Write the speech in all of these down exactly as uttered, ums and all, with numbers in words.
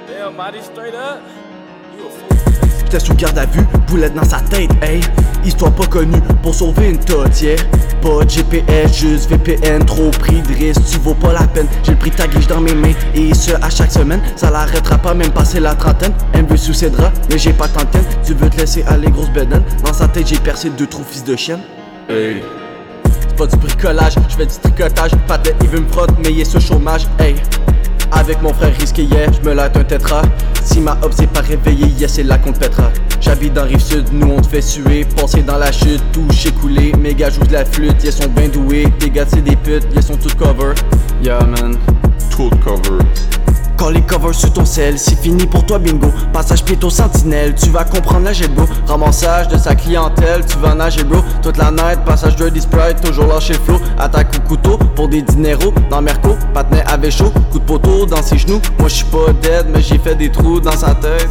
Damn, body straight up. You a fool. J'étais sous garde à vue, boulette dans sa tête, hey. Histoire pas connue pour sauver une tote, yeah. Pas de G P S, juste V P N, trop pris de risque, tu vaux pas la peine. J'ai le prix de ta guiche dans mes mains, et ce à chaque semaine. Ça l'arrêtera pas, même passer la trentaine. Elle me veut sous ses draps, mais j'ai pas d'antenne. Tu veux te laisser aller, grosse bedaine. Dans sa tête, j'ai percé deux trous, fils de chienne. Hey. C'est pas du bricolage, j'fais du tricotage. Pas de il veut me frotte, mais il est ce chômage, hey. Avec mon frère risqué hier, j'me lâte un tétra. Si ma hop s'est pas réveillée, yes c'est là qu'on te pètera. J'habite dans Rive-Sud, nous on te fait suer. Passer dans la chute, toucher coulé. Mes gars jouent de la flûte, yes sont ben doués. Tes gars c'est des putes, yes sont toutes cover. Yeah man, Tout cover. quand les covers sur ton sel, c'est fini pour toi bingo. Passage piéton sentinelle, tu vas comprendre la jet bro. Ramassage de sa clientèle, tu vas nager bro. Toute la night, passage Dirty Sprite, toujours lâcher le flow. Attaque au couteau pour des dineros dans Merco. Patinet avait chaud, coup de poteau dans ses genoux. Moi j'suis pas dead, mais j'ai fait des trous dans sa tête.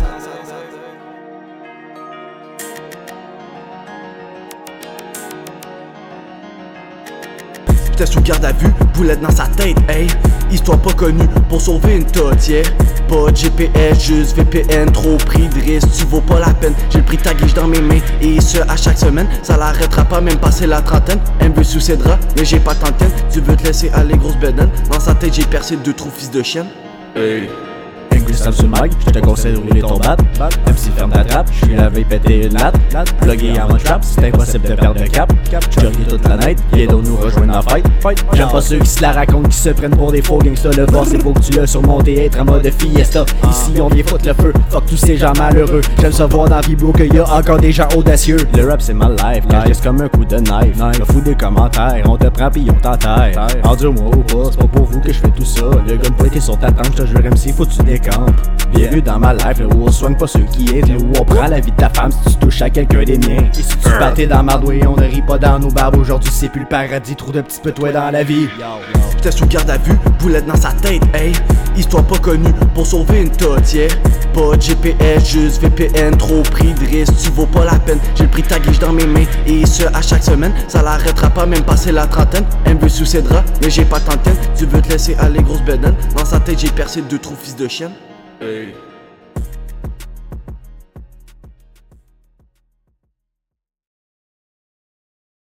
J'étais sous garde à vue, boulette dans sa tête, hey. Histoire pas connue pour sauver une tote, yeah. Pas de G P S, juste V P N, trop pris de risque, tu vaux pas la peine. J'ai le prix de ta guiche dans mes mains, et ce à chaque semaine. Ça l'arrêtera pas, même passer la trentaine. Elle me veut sous ses draps, mais j'ai pas d'antenne. Tu veux te laisser aller, grosse bedaine. Dans sa tête, j'ai percé deux trous, fils de chienne. Hey. Sam sur mag, je te conseille de rouler ton bat. Même si ferme ta trappe, je suis la veille péter une latte. Plugué en mode trap, c'est impossible de perdre de cap. Jogger toute la night, viens donc nous rejoindre en fight. J'aime pas ceux qui se la racontent, qui se prennent pour des faux gangsters. Le boss, c'est faut que tu l'as surmonté, être en mode fiesta. Ici on vient foutre le feu, fuck tous ces gens malheureux. J'aime ça voir dans la vie bro qu'il y a encore des gens audacieux. Le rap c'est ma life, quand je comme un coup de knife. Me fous des commentaires, on te prend pis on t'enterre. Endure-moi ou pas, c'est pas pour vous que je fais tout ça. Le gun pointé sur ta tente, je te jure M C, faut que tu décampes. Bienvenue dans ma life, là où on soigne pas ceux qui aident, là où on prend la vie de ta femme si tu touches à quelqu'un des miens. Et si tu battais dans ma douée, on ne rit pas dans nos barbes. Aujourd'hui c'est plus le paradis, trop de petits peu toi dans la vie. J'étais sous garde à vue, boulette dans sa tête, hey. Histoire pas connue pour sauver une tote, yeah. Pas de G P S, juste V P N, trop pris de risque, tu vaux pas la peine. J'ai le prix de ta guiche dans mes mains, et ce à chaque semaine. Ça l'arrêtera pas, même passer la trentaine. Elle me veut sous ses draps, mais j'ai pas d'antenne. Tu veux te laisser aller, grosse bedaine. Dans sa tête j'ai percé deux trous, fils de chienne. Hey.